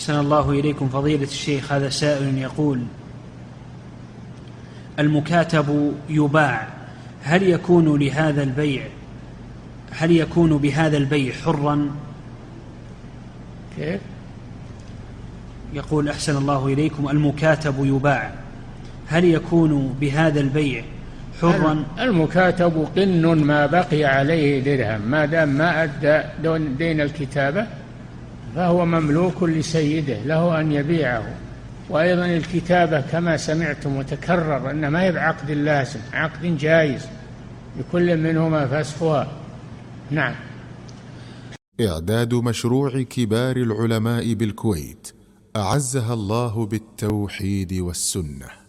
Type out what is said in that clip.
أحسن الله إليكم فضيلة الشيخ. هذا سائل يقول: المكاتب يباع، هل يكون بهذا البيع حرا؟ كيف؟ يقول: أحسن الله إليكم، المكاتب يباع، هل يكون بهذا البيع حرا؟ المكاتب قن ما بقي عليه درهم، ما دام ما أدى دين الكتابة فهو مملوك لسيده، له أن يبيعه. وأيضا الكتابة كما سمعتم وتكرر أن ما هي بعقد لازم، عقد جائز لكل منهما فسخها. نعم. إعداد مشروع كبار العلماء بالكويت أعزها الله بالتوحيد والسنة.